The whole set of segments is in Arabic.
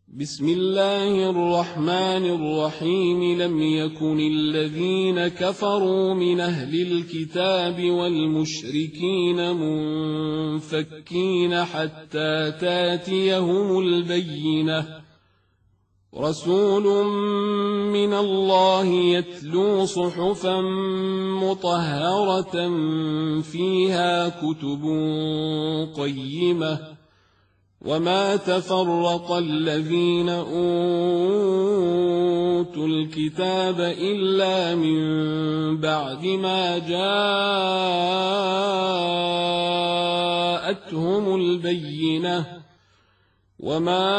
بسم الله الرحمن الرحيم لم يكن الذين كفروا من أهل الكتاب والمشركين منفكين حتى تاتيهم البينة رسول من الله يتلو صحفا مطهرة فيها كتب قيمة وما تفرق الذين أوتوا الكتاب إلا من بعد ما جاءتهم البينة وما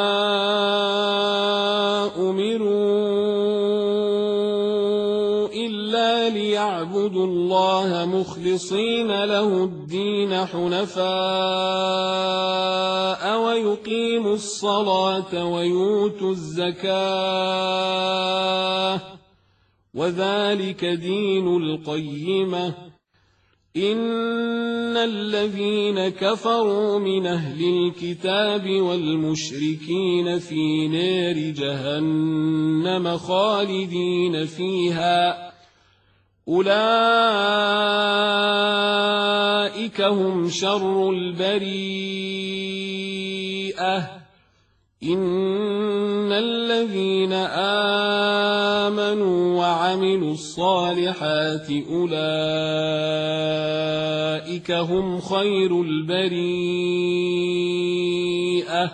أمروا إلا ليعبدوا الله مخلصين له الدين حنفاء ويقيموا الصلاة ويؤتوا الزكاة وذلك دين القيمة إن الذين كفروا من أهل الكتاب والمشركين في نار جهنم خالدين فيها أولئك هم شر البريئة إن الذين آمنوا وعملوا الصالحات أولئك هم خير البريئة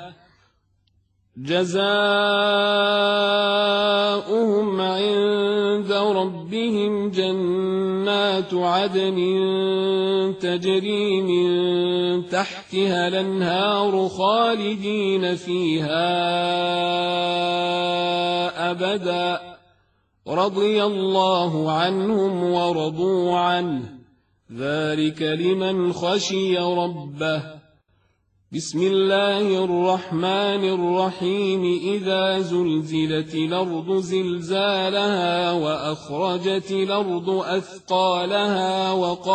جزاؤهم عند ربهم جنات عدن تجري من تحتها الأنهار خالدين فيها أبدا رضي الله عنهم ورضوا عنه ذلك لمن خشي ربه بسم الله الرحمن الرحيم إذا زلزلت الأرض زلزالها وأخرجت الأرض أثقالها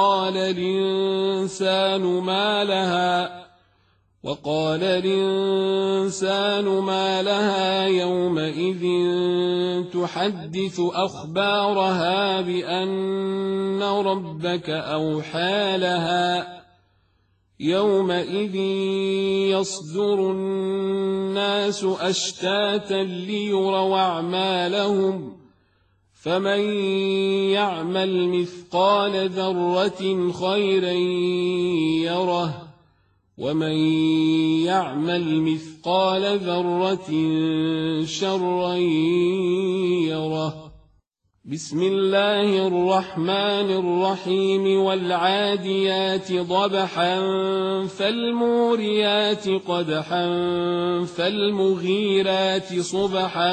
وقال الإنسان ما لها يومئذ تحدث أخبارها بأن ربك أوحى لها يومئذ يصدر الناس أشتاتا ليروا أعمالهم فمن يعمل مثقال ذرة خيرا يره ومن يعمل مثقال ذرة شرا يره بسم الله الرحمن الرحيم والعاديات ضبحا فالموريات قدحا فالمغيرات صبحا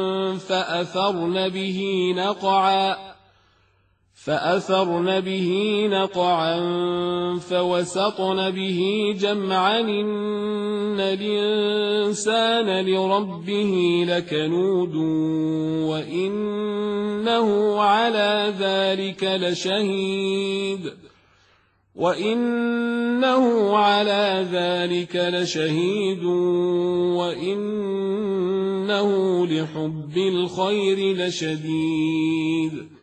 فأثرن به نقعا فوسطن به جمعا إن الإنسان لربه لكنود وإنه على ذلك لشهيد وإنه لحب الخير لشديد